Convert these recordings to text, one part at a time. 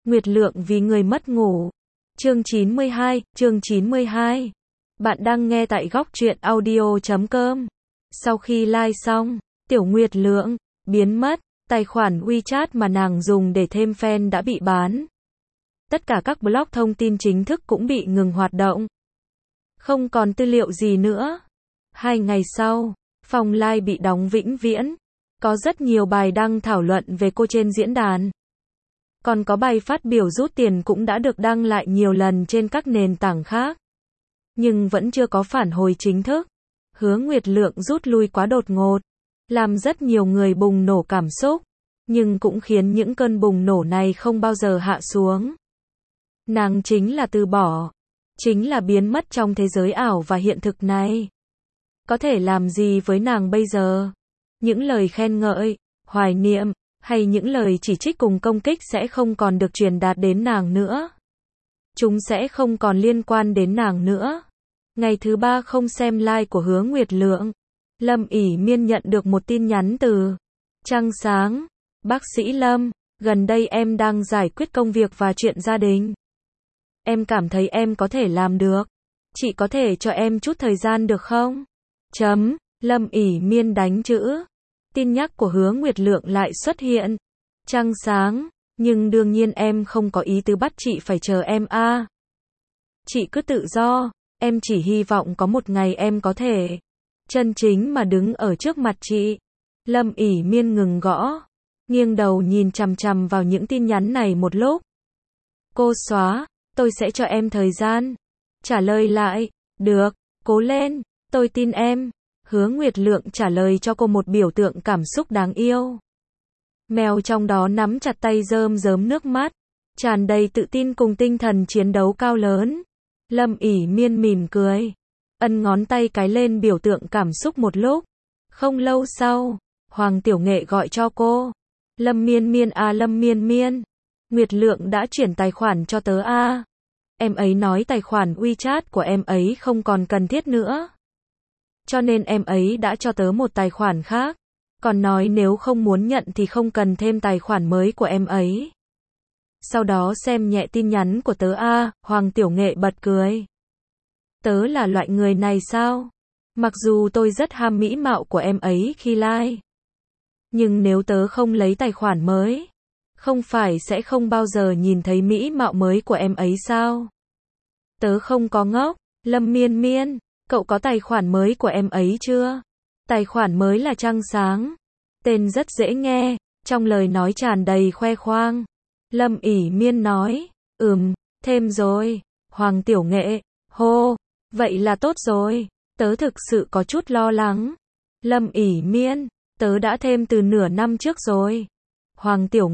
Nguyệt Lượng vì người mất ngủ. Chương 92. Bạn đang nghe tại góc truyện audio.com. Sau khi like xong, Tiểu Nguyệt Lượng biến mất, tài khoản WeChat mà nàng dùng để thêm fan đã bị bán. Tất cả các blog thông tin chính thức cũng bị ngừng hoạt động. Không còn tư liệu gì nữa. 2 ngày sau, phòng like bị đóng vĩnh viễn. Có rất nhiều bài đăng thảo luận về cô trên diễn đàn. Còn có bài phát biểu rút tiền cũng đã được đăng lại nhiều lần trên các nền tảng khác. Nhưng vẫn chưa có phản hồi chính thức. Hứa Nguyệt Lượng rút lui quá đột ngột, làm rất nhiều người bùng nổ cảm xúc, nhưng cũng khiến những cơn bùng nổ này không bao giờ hạ xuống. Nàng chính là từ bỏ, chính là biến mất trong thế giới ảo và hiện thực này. Có thể làm gì với nàng bây giờ? Những lời khen ngợi, hoài niệm, hay những lời chỉ trích cùng công kích sẽ không còn được truyền đạt đến nàng nữa. Chúng sẽ không còn liên quan đến nàng nữa. Ngày thứ 3 không xem like của Hứa Nguyệt Lượng, Lâm ỷ miên nhận được một tin nhắn từ Trăng Sáng. Bác sĩ Lâm, gần đây em đang giải quyết công việc và chuyện gia đình. Em cảm thấy em có thể làm được. Chị có thể cho em chút thời gian được không? Lâm ỷ miên đánh chữ. Tin nhắc của Hứa Nguyệt Lượng lại xuất hiện. Trăng Sáng, nhưng đương nhiên em không có ý tứ bắt chị phải chờ em a. Chị cứ tự do, em chỉ hy vọng có một ngày em có thể chân chính mà đứng ở trước mặt chị. Lâm ỷ miên ngừng gõ, nghiêng đầu nhìn chằm chằm vào những tin nhắn này một lúc. Cô xóa, tôi sẽ cho em thời gian. Trả lời lại, được, cố lên, tôi tin em. Hứa Nguyệt Lượng trả lời cho cô một biểu tượng cảm xúc đáng yêu. Mèo trong đó nắm chặt tay rơm rớm nước mắt, tràn đầy tự tin cùng tinh thần chiến đấu cao lớn. Lâm ỷ miên mỉm cười, ân ngón tay cái lên biểu tượng cảm xúc một lúc. Không lâu sau, Hoàng Tiểu Nghệ gọi cho cô. Lâm Miên Miên à, Lâm Miên Miên, Nguyệt Lượng đã chuyển tài khoản cho tớ a. Em ấy nói tài khoản WeChat của em ấy không còn cần thiết nữa, cho nên em ấy đã cho tớ một tài khoản khác. Còn nói nếu không muốn nhận thì không cần thêm tài khoản mới của em ấy. Sau đó xem nhẹ tin nhắn của tớ a. Hoàng Tiểu Nghệ bật cười. Tớ là loại người này sao? Mặc dù tôi rất ham mỹ mạo của em ấy khi like, nhưng nếu tớ không lấy tài khoản mới, không phải sẽ không bao giờ nhìn thấy mỹ mạo mới của em ấy sao? Tớ không có ngốc. Lâm Miên Miên, cậu có tài khoản mới của em ấy chưa? Tài khoản mới là Trăng Sáng. Tên rất dễ nghe, trong lời nói tràn đầy khoe khoang. Lâm ỷ miên nói, thêm rồi. Hoàng Tiểu Nghệ, hô, vậy là tốt rồi. Tớ thực sự có chút lo lắng. Lâm ỷ miên, tớ đã thêm từ nửa năm trước rồi. Hoàng Tiểu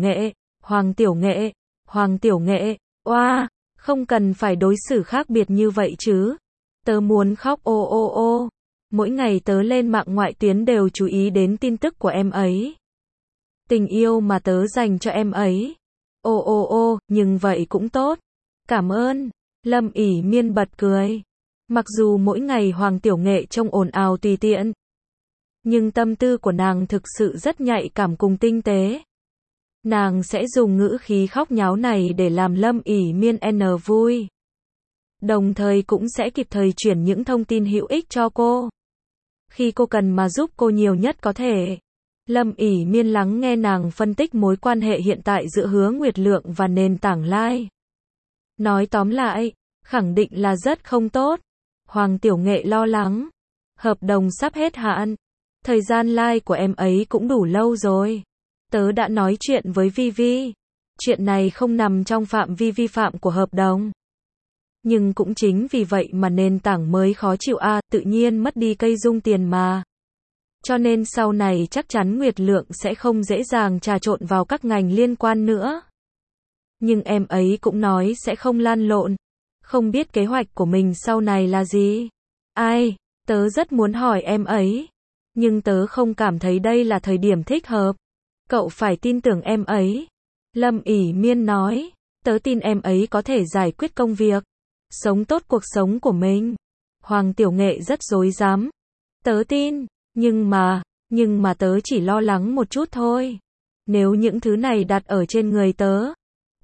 Nghệ, oa, không cần phải đối xử khác biệt như vậy chứ. Tớ muốn khóc ô. Mỗi ngày tớ lên mạng ngoại tuyến đều chú ý đến tin tức của em ấy. Tình yêu mà tớ dành cho em ấy. Nhưng vậy cũng tốt. Cảm ơn. Lâm ỷ miên bật cười. Mặc dù mỗi ngày Hoàng Tiểu Nghệ trông ồn ào tùy tiện, nhưng tâm tư của nàng thực sự rất nhạy cảm cùng tinh tế. Nàng sẽ dùng ngữ khí khóc nháo này để làm Lâm ỷ miên vui. Đồng thời cũng sẽ kịp thời chuyển những thông tin hữu ích cho cô, khi cô cần mà giúp cô nhiều nhất có thể. Lâm ỷ miên lắng nghe nàng phân tích mối quan hệ hiện tại giữa Hứa Nguyệt Lượng và nền tảng like. Nói tóm lại, khẳng định là rất không tốt. Hoàng Tiểu Nghệ lo lắng. Hợp đồng sắp hết hạn. Thời gian like của em ấy cũng đủ lâu rồi. Tớ đã nói chuyện với Vivi. Chuyện này không nằm trong phạm vi vi phạm của hợp đồng. Nhưng cũng chính vì vậy mà nền tảng mới khó chịu tự nhiên mất đi cây dung tiền mà. Cho nên sau này chắc chắn Nguyệt Lượng sẽ không dễ dàng trà trộn vào các ngành liên quan nữa. Nhưng em ấy cũng nói sẽ không lan lộn. Không biết kế hoạch của mình sau này là gì. Tớ rất muốn hỏi em ấy, nhưng tớ không cảm thấy đây là thời điểm thích hợp. Cậu phải tin tưởng em ấy. Lâm ỷ miên nói, tớ tin em ấy có thể giải quyết công việc, sống tốt cuộc sống của mình. Hoàng Tiểu Nghệ rất rối rắm. Tớ tin, nhưng mà tớ chỉ lo lắng một chút thôi. Nếu những thứ này đặt ở trên người tớ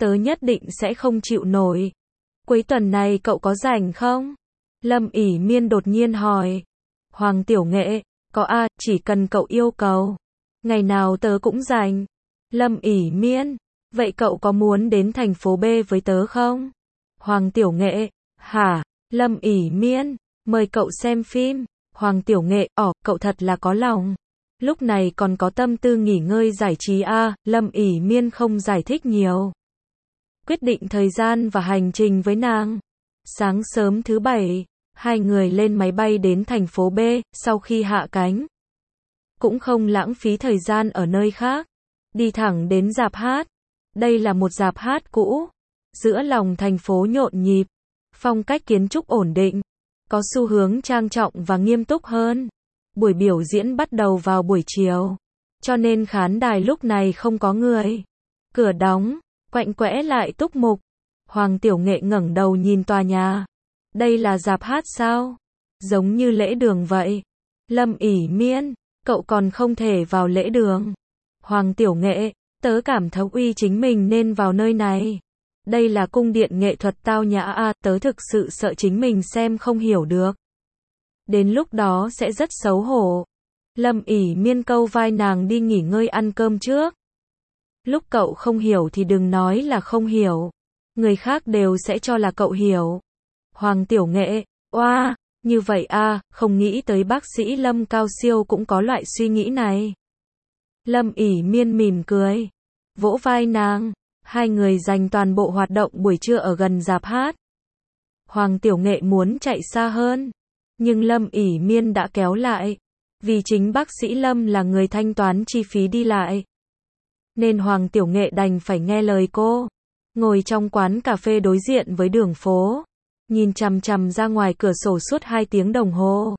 tớ nhất định sẽ không chịu nổi. Cuối tuần này cậu có rảnh không? Lâm ỉ miên đột nhiên hỏi. Hoàng Tiểu Nghệ, có a, chỉ cần cậu yêu cầu. Ngày nào tớ cũng rảnh. Lâm ỉ miên, vậy cậu có muốn đến thành phố B với tớ không? Hoàng Tiểu Nghệ, hả? Lâm ỉ miên, mời cậu xem phim. Hoàng Tiểu Nghệ, cậu thật là có lòng. Lúc này còn có tâm tư nghỉ ngơi giải trí a. Lâm ỉ miên không giải thích nhiều. Quyết định thời gian và hành trình với nàng. Sáng sớm thứ Bảy, hai người lên máy bay đến thành phố B, sau khi hạ cánh. Cũng không lãng phí thời gian ở nơi khác. Đi thẳng đến rạp hát. Đây là một rạp hát cũ. Giữa lòng thành phố nhộn nhịp. Phong cách kiến trúc ổn định. Có xu hướng trang trọng và nghiêm túc hơn. Buổi biểu diễn bắt đầu vào buổi chiều. Cho nên khán đài lúc này không có người. Cửa đóng, quạnh quẽ lại túc mục. Hoàng Tiểu Nghệ ngẩng đầu nhìn tòa nhà. Đây là rạp hát sao? Giống như lễ đường vậy. Lâm ỉ miên, cậu còn không thể vào lễ đường. Hoàng Tiểu Nghệ, tớ cảm thấy uy chính mình nên vào nơi này. Đây là cung điện nghệ thuật tao nhã a, tớ thực sự sợ chính mình xem không hiểu được. Đến lúc đó sẽ rất xấu hổ. Lâm ỉ miên câu vai nàng đi nghỉ ngơi ăn cơm trước. Lúc cậu không hiểu thì đừng nói là không hiểu. Người khác đều sẽ cho là cậu hiểu. Hoàng Tiểu Nghệ, oa, như vậy a, không nghĩ tới bác sĩ Lâm cao siêu cũng có loại suy nghĩ này. Lâm ỉ miên mỉm cười. Vỗ vai nàng. Hai người dành toàn bộ hoạt động buổi trưa ở gần rạp hát. Hoàng Tiểu Nghệ muốn chạy xa hơn. Nhưng Lâm ỉ miên đã kéo lại. Vì chính bác sĩ Lâm là người thanh toán chi phí đi lại. Nên Hoàng Tiểu Nghệ đành phải nghe lời cô. Ngồi trong quán cà phê đối diện với đường phố. Nhìn chằm chằm ra ngoài cửa sổ suốt 2 tiếng đồng hồ.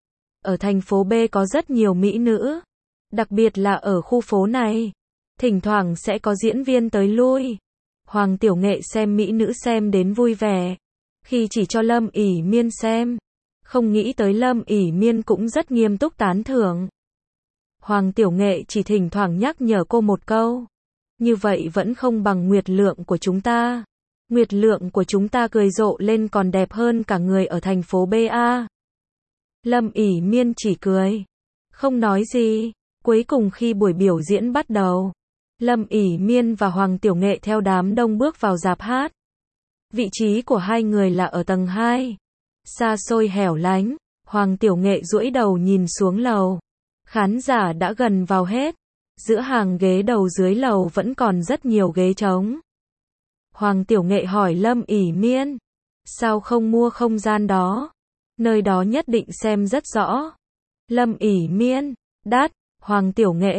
Ở thành phố B có rất nhiều mỹ nữ. Đặc biệt là ở khu phố này. Thỉnh thoảng sẽ có diễn viên tới lui. Hoàng Tiểu Nghệ xem mỹ nữ xem đến vui vẻ. Khi chỉ cho Lâm ỉ miên xem. Không nghĩ tới Lâm ỉ miên cũng rất nghiêm túc tán thưởng. Hoàng Tiểu Nghệ chỉ thỉnh thoảng nhắc nhở cô một câu. Như vậy vẫn không bằng Nguyệt Lượng của chúng ta. Nguyệt Lượng của chúng ta cười rộ lên còn đẹp hơn cả người ở thành phố BA. Lâm ỉ miên chỉ cười. Không nói gì. Cuối cùng khi buổi biểu diễn bắt đầu. Lâm ỉ miên và Hoàng Tiểu Nghệ theo đám đông bước vào rạp hát. Vị trí của hai người là ở tầng 2. Xa xôi hẻo lánh. Hoàng Tiểu Nghệ duỗi đầu nhìn xuống lầu. Khán giả đã gần vào hết. Giữa hàng ghế đầu dưới lầu vẫn còn rất nhiều ghế trống. Hoàng Tiểu Nghệ hỏi Lâm ỉ miên. Sao không mua không gian đó? Nơi đó nhất định xem rất rõ. Lâm ỉ miên. Đắt. Hoàng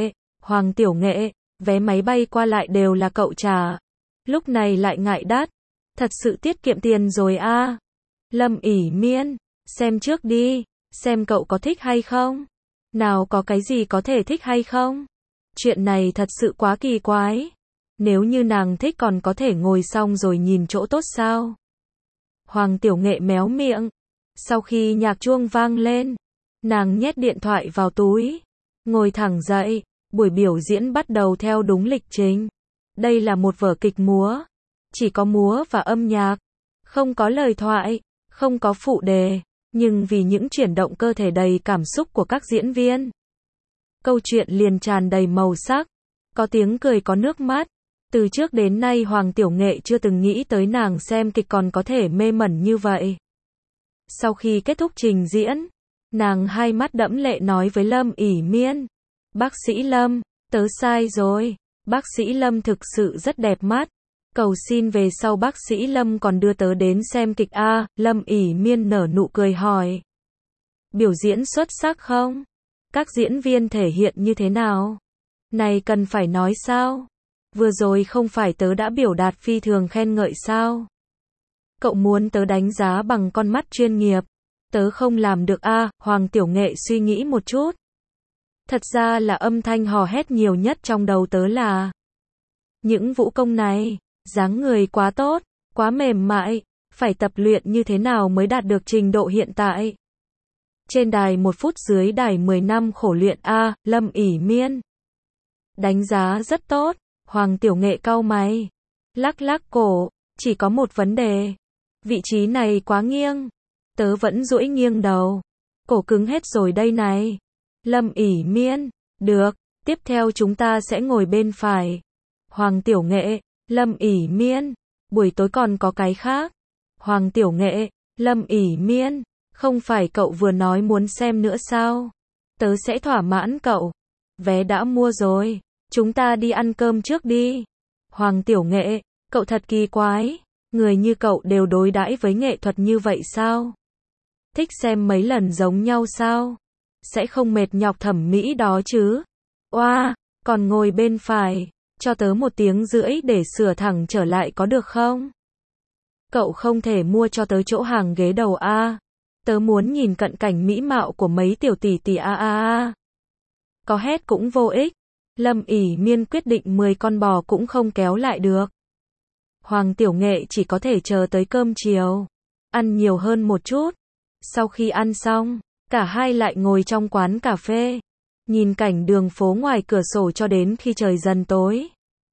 Tiểu Nghệ, vé máy bay qua lại đều là cậu trả. Lúc này lại ngại đắt. Thật sự tiết kiệm tiền rồi a. Lâm ỉ miên. Xem trước đi. Xem cậu có thích hay không? Nào có cái gì có thể thích hay không? Chuyện này thật sự quá kỳ quái. Nếu như nàng thích còn có thể ngồi xong rồi nhìn chỗ tốt sao? Hoàng Tiểu Nghệ méo miệng. Sau khi nhạc chuông vang lên, nàng nhét điện thoại vào túi. Ngồi thẳng dậy, buổi biểu diễn bắt đầu theo đúng lịch trình. Đây là một vở kịch múa. Chỉ có múa và âm nhạc. Không có lời thoại, không có phụ đề. Nhưng vì những chuyển động cơ thể đầy cảm xúc của các diễn viên. Câu chuyện liền tràn đầy màu sắc. Có tiếng cười có nước mắt. Từ trước đến nay Hoàng Tiểu Nghệ chưa từng nghĩ tới nàng xem kịch còn có thể mê mẩn như vậy. Sau khi kết thúc trình diễn, nàng hai mắt đẫm lệ nói với Lâm ỉ miên. Bác sĩ Lâm, tớ sai rồi. Bác sĩ Lâm thực sự rất đẹp mắt. Cầu xin về sau bác sĩ Lâm còn đưa tớ đến xem kịch a. Lâm ỉ miên nở nụ cười hỏi. Biểu diễn xuất sắc không? Các diễn viên thể hiện như thế nào? Này cần phải nói sao? Vừa rồi không phải tớ đã biểu đạt phi thường khen ngợi sao? Cậu muốn tớ đánh giá bằng con mắt chuyên nghiệp. Tớ không làm được a. Hoàng Tiểu Nghệ suy nghĩ một chút. Thật ra là âm thanh hò hét nhiều nhất trong đầu tớ là. Những vũ công này, dáng người quá tốt, quá mềm mại, phải tập luyện như thế nào mới đạt được trình độ hiện tại. Trên đài 1 phút dưới đài 10 năm khổ luyện a. Lâm ỉ miên. Đánh giá rất tốt. Hoàng Tiểu Nghệ cau mày. Lắc lắc cổ, chỉ có một vấn đề. Vị trí này quá nghiêng. Tớ vẫn duỗi nghiêng đầu. Cổ cứng hết rồi đây này. Lâm ỉ miên, được, tiếp theo chúng ta sẽ ngồi bên phải. Hoàng Tiểu Nghệ, Lâm ỉ miên, buổi tối còn có cái khác. Hoàng Tiểu Nghệ, Lâm ỉ miên, không phải cậu vừa nói muốn xem nữa sao? Tớ sẽ thỏa mãn cậu. Vé đã mua rồi, chúng ta đi ăn cơm trước đi. Hoàng Tiểu Nghệ, cậu thật kỳ quái, người như cậu đều đối đãi với nghệ thuật như vậy sao? Thích xem mấy lần giống nhau sao? Sẽ không mệt nhọc thẩm mỹ đó chứ? Oa, còn ngồi bên phải, cho tớ 1 tiếng rưỡi để sửa thẳng trở lại có được không? Cậu không thể mua cho tớ chỗ hàng ghế đầu a. Tớ muốn nhìn cận cảnh mỹ mạo của mấy tiểu tỷ tỷ a. Có hét cũng vô ích. Lâm ỉ miên quyết định 10 con bò cũng không kéo lại được. Hoàng Tiểu Nghệ chỉ có thể chờ tới cơm chiều. Ăn nhiều hơn một chút. Sau khi ăn xong, cả hai lại ngồi trong quán cà phê. Nhìn cảnh đường phố ngoài cửa sổ cho đến khi trời dần tối.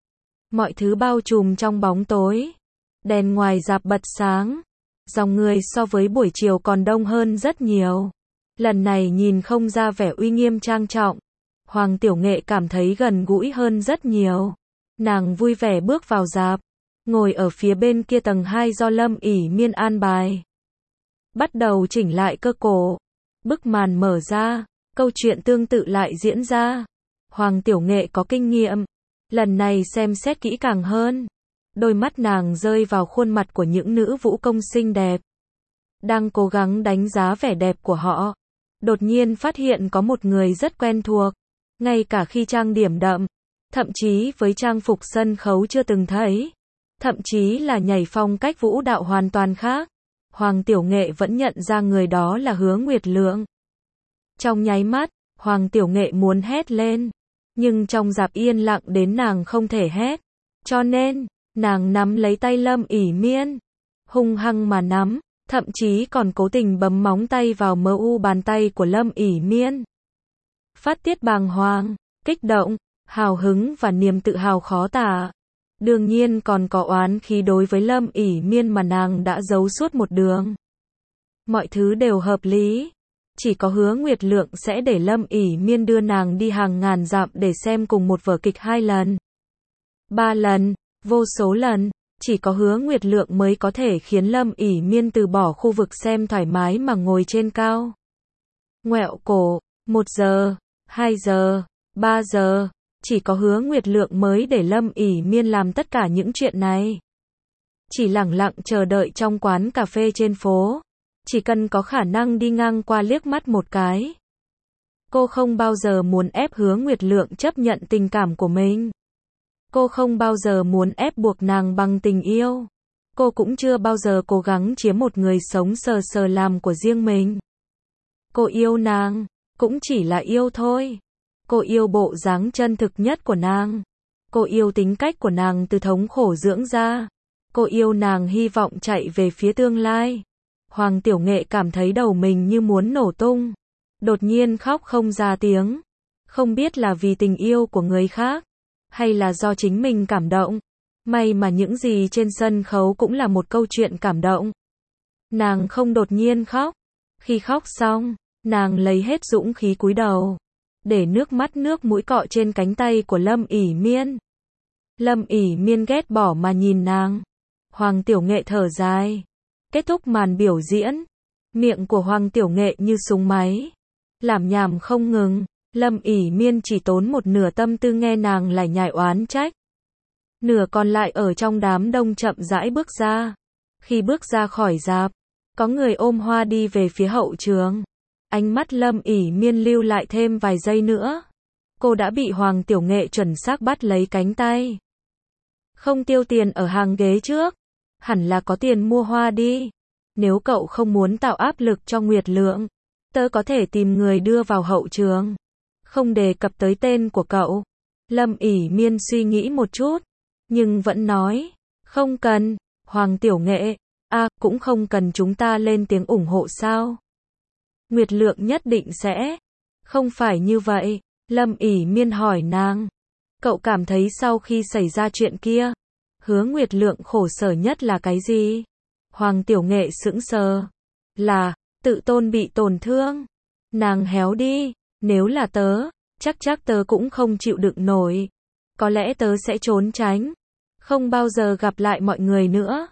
Mọi thứ bao trùm trong bóng tối. Đèn ngoài rạp bật sáng. Dòng người so với buổi chiều còn đông hơn rất nhiều. Lần này nhìn không ra vẻ uy nghiêm trang trọng. Hoàng Tiểu Nghệ cảm thấy gần gũi hơn rất nhiều. Nàng vui vẻ bước vào rạp. Ngồi ở phía bên kia tầng 2 do Lâm ỉ miên an bài. Bắt đầu chỉnh lại cơ cổ. Bức màn mở ra. Câu chuyện tương tự lại diễn ra. Hoàng Tiểu Nghệ có kinh nghiệm. Lần này xem xét kỹ càng hơn. Đôi mắt nàng rơi vào khuôn mặt của những nữ vũ công xinh đẹp. Đang cố gắng đánh giá vẻ đẹp của họ. Đột nhiên phát hiện có một người rất quen thuộc. Ngay cả khi trang điểm đậm. Thậm chí với trang phục sân khấu chưa từng thấy. Thậm chí là nhảy phong cách vũ đạo hoàn toàn khác. Hoàng Tiểu Nghệ vẫn nhận ra người đó là Hứa Nguyệt Lượng. Trong nháy mắt, Hoàng Tiểu Nghệ muốn hét lên. Nhưng trong rạp yên lặng đến nàng không thể hét. Cho nên, nàng nắm lấy tay Lâm ỉ miên. Hung hăng mà nắm, thậm chí còn cố tình bấm móng tay vào mu bàn tay của Lâm ỉ miên. Phát tiết bàng hoàng, kích động, hào hứng và niềm tự hào khó tả. Đương nhiên còn có oán khí đối với Lâm ỉ miên mà nàng đã giấu suốt một đường. Mọi thứ đều hợp lý. Chỉ có Hứa Nguyệt Lượng sẽ để Lâm ỉ miên đưa nàng đi hàng ngàn dặm để xem cùng một vở kịch 2 lần. 3 lần, vô số lần. Chỉ có Hứa Nguyệt Lượng mới có thể khiến Lâm ỉ miên từ bỏ khu vực xem thoải mái mà ngồi trên cao. Ngoẹo cổ, 1 giờ, 2 giờ, 3 giờ. Chỉ có Hứa Nguyệt Lượng mới để Lâm ỉ miên làm tất cả những chuyện này. Chỉ lẳng lặng chờ đợi trong quán cà phê trên phố. Chỉ cần có khả năng đi ngang qua liếc mắt một cái. Cô không bao giờ muốn ép Hứa Nguyệt Lượng chấp nhận tình cảm của mình. Cô không bao giờ muốn ép buộc nàng bằng tình yêu. Cô cũng chưa bao giờ cố gắng chiếm một người sống sờ sờ làm của riêng mình. Cô yêu nàng, cũng chỉ là yêu thôi. Cô yêu bộ dáng chân thực nhất của nàng. Cô yêu tính cách của nàng từ thống khổ dưỡng ra. Cô yêu nàng hy vọng chạy về phía tương lai. Hoàng Tiểu Nghệ cảm thấy đầu mình như muốn nổ tung. Đột nhiên khóc không ra tiếng. Không biết là vì tình yêu của người khác, hay là do chính mình cảm động. May mà những gì trên sân khấu cũng là một câu chuyện cảm động. Nàng không đột nhiên khóc. Khi khóc xong, nàng lấy hết dũng khí cúi đầu. Để nước mắt nước mũi cọ trên cánh tay của Lâm ỉ miên. Lâm ỉ miên ghét bỏ mà nhìn nàng. Hoàng Tiểu Nghệ thở dài. Kết thúc màn biểu diễn. Miệng của Hoàng Tiểu Nghệ như súng máy. Lảm nhảm không ngừng. Lâm ỉ miên chỉ tốn một nửa tâm tư nghe nàng lải nhải oán trách. Nửa còn lại ở trong đám đông chậm rãi bước ra. Khi bước ra khỏi rạp, có người ôm hoa đi về phía hậu trường. Ánh mắt Lâm ỉ miên lưu lại thêm vài giây nữa. Cô đã bị Hoàng Tiểu Nghệ chuẩn xác bắt lấy cánh tay. Không tiêu tiền ở hàng ghế trước. Hẳn là có tiền mua hoa đi. Nếu cậu không muốn tạo áp lực cho Nguyệt Lượng, tớ có thể tìm người đưa vào hậu trường. Không đề cập tới tên của cậu. Lâm ỉ miên suy nghĩ một chút, nhưng vẫn nói, không cần. Hoàng Tiểu Nghệ, cũng không cần chúng ta lên tiếng ủng hộ sao? Nguyệt Lượng nhất định sẽ. Không phải như vậy. Lâm ỉ miên hỏi nàng. Cậu cảm thấy sau khi xảy ra chuyện kia, Hứa Nguyệt Lượng khổ sở nhất là cái gì? Hoàng Tiểu Nghệ sững sờ. Là, tự tôn bị tổn thương. Nàng héo đi, nếu là tớ, chắc tớ cũng không chịu đựng nổi. Có lẽ tớ sẽ trốn tránh, không bao giờ gặp lại mọi người nữa.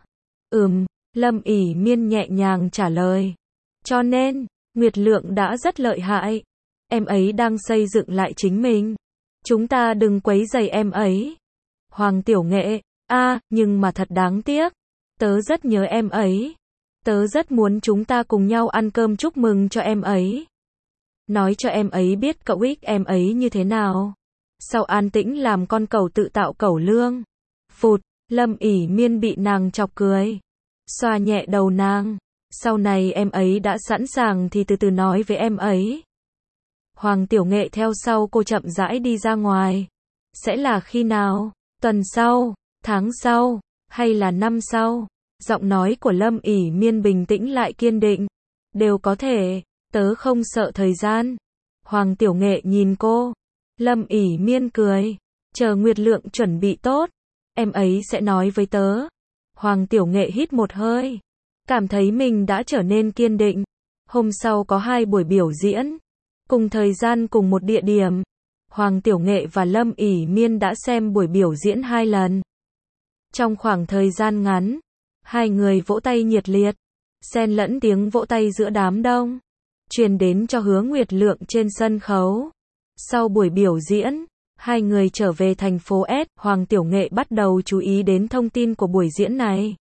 Lâm ỉ miên nhẹ nhàng trả lời. Cho nên, Nguyệt Lượng đã rất lợi hại. Em ấy đang xây dựng lại chính mình. Chúng ta đừng quấy rầy em ấy. Hoàng Tiểu Nghệ, nhưng mà thật đáng tiếc. Tớ rất nhớ em ấy. Tớ rất muốn chúng ta cùng nhau ăn cơm chúc mừng cho em ấy. Nói cho em ấy biết cậu ích em ấy như thế nào. Sau an tĩnh làm con cẩu tự tạo cẩu lương. Phụt, Lâm ỉ miên bị nàng chọc cười. Xoa nhẹ đầu nàng. Sau này em ấy đã sẵn sàng thì từ từ nói với em ấy. Hoàng Tiểu Nghệ theo sau cô chậm rãi đi ra ngoài. Sẽ là khi nào? Tuần sau, tháng sau, hay là năm sau? Giọng nói của Lâm ỉ miên bình tĩnh lại kiên định. Đều có thể, tớ không sợ thời gian. Hoàng Tiểu Nghệ nhìn cô. Lâm ỉ miên cười. Chờ Nguyệt Lượng chuẩn bị tốt, em ấy sẽ nói với tớ. Hoàng Tiểu Nghệ hít một hơi. Cảm thấy mình đã trở nên kiên định. Hôm sau có 2 buổi biểu diễn. Cùng thời gian cùng một địa điểm. Hoàng Tiểu Nghệ và Lâm ỉ miên đã xem buổi biểu diễn 2 lần. Trong khoảng thời gian ngắn, 2 người vỗ tay nhiệt liệt. Xen lẫn tiếng vỗ tay giữa đám đông. Truyền đến cho Hứa Nguyệt Lượng trên sân khấu. Sau buổi biểu diễn, 2 người trở về thành phố S. Hoàng Tiểu Nghệ bắt đầu chú ý đến thông tin của buổi diễn này.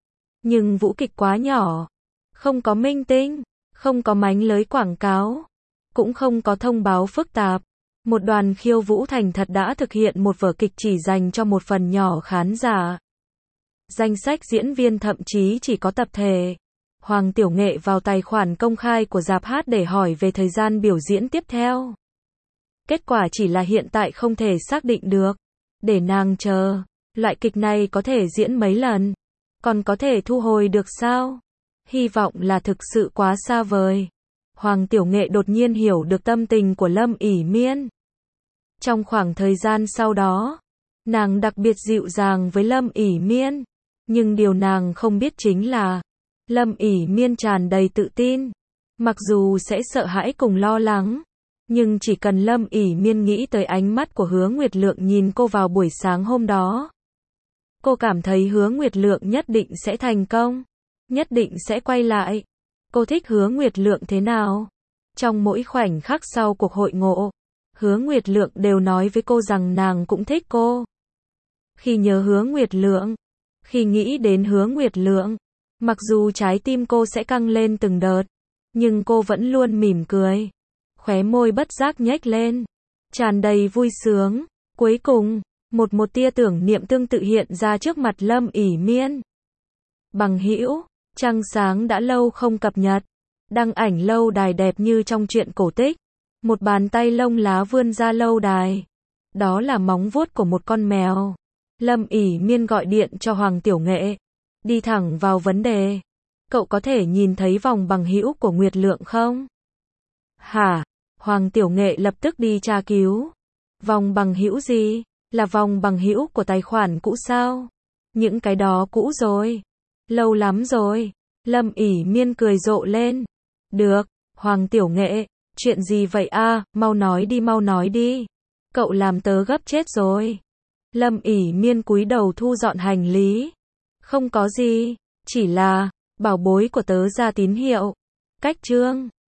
Nhưng vũ kịch quá nhỏ. Không có minh tinh. Không có mánh lưới quảng cáo. Cũng không có thông báo phức tạp. Một đoàn khiêu vũ thành thật đã thực hiện một vở kịch chỉ dành cho một phần nhỏ khán giả. Danh sách diễn viên thậm chí chỉ có tập thể. Hoàng Tiểu Nghệ vào tài khoản công khai của rạp hát để hỏi về thời gian biểu diễn tiếp theo. Kết quả chỉ là hiện tại không thể xác định được. Để nàng chờ. Loại kịch này có thể diễn mấy lần. Còn có thể thu hồi được sao? Hy vọng là thực sự quá xa vời. Hoàng Tiểu Nghệ đột nhiên hiểu được tâm tình của Lâm ỉ miên. Trong khoảng thời gian sau đó, nàng đặc biệt dịu dàng với Lâm ỉ miên. Nhưng điều nàng không biết chính là, Lâm ỉ miên tràn đầy tự tin. Mặc dù sẽ sợ hãi cùng lo lắng, nhưng chỉ cần Lâm ỉ miên nghĩ tới ánh mắt của Hứa Nguyệt Lượng nhìn cô vào buổi sáng hôm đó. Cô cảm thấy Hứa Nguyệt Lượng nhất định sẽ thành công. Nhất định sẽ quay lại. Cô thích Hứa Nguyệt Lượng thế nào? Trong mỗi khoảnh khắc sau cuộc hội ngộ, Hứa Nguyệt Lượng đều nói với cô rằng nàng cũng thích cô. Khi nhớ Hứa Nguyệt Lượng, khi nghĩ đến Hứa Nguyệt Lượng, mặc dù trái tim cô sẽ căng lên từng đợt, nhưng cô vẫn luôn mỉm cười. Khóe môi bất giác nhếch lên, tràn đầy vui sướng. Cuối cùng, một tia tưởng niệm tương tự hiện ra trước mặt Lâm ỉ miên. Bằng hữu, trăng sáng đã lâu không cập nhật. Đăng ảnh lâu đài đẹp như trong truyện cổ tích. Một bàn tay lông lá vươn ra lâu đài. Đó là móng vuốt của một con mèo. Lâm ỉ miên gọi điện cho Hoàng Tiểu Nghệ. Đi thẳng vào vấn đề. Cậu có thể nhìn thấy vòng bằng hữu của Nguyệt Lượng không? Hả? Hoàng Tiểu Nghệ lập tức đi tra cứu. Vòng bằng hữu gì? Là vòng bằng hữu của tài khoản cũ sao? Những cái đó cũ rồi. Lâu lắm rồi. Lâm ỉ miên cười rộ lên. Được, Hoàng Tiểu Nghệ, chuyện gì vậy mau nói đi. Cậu làm tớ gấp chết rồi. Lâm ỉ miên cúi đầu thu dọn hành lý. Không có gì, chỉ là, bảo bối của tớ ra tín hiệu. Cách chương.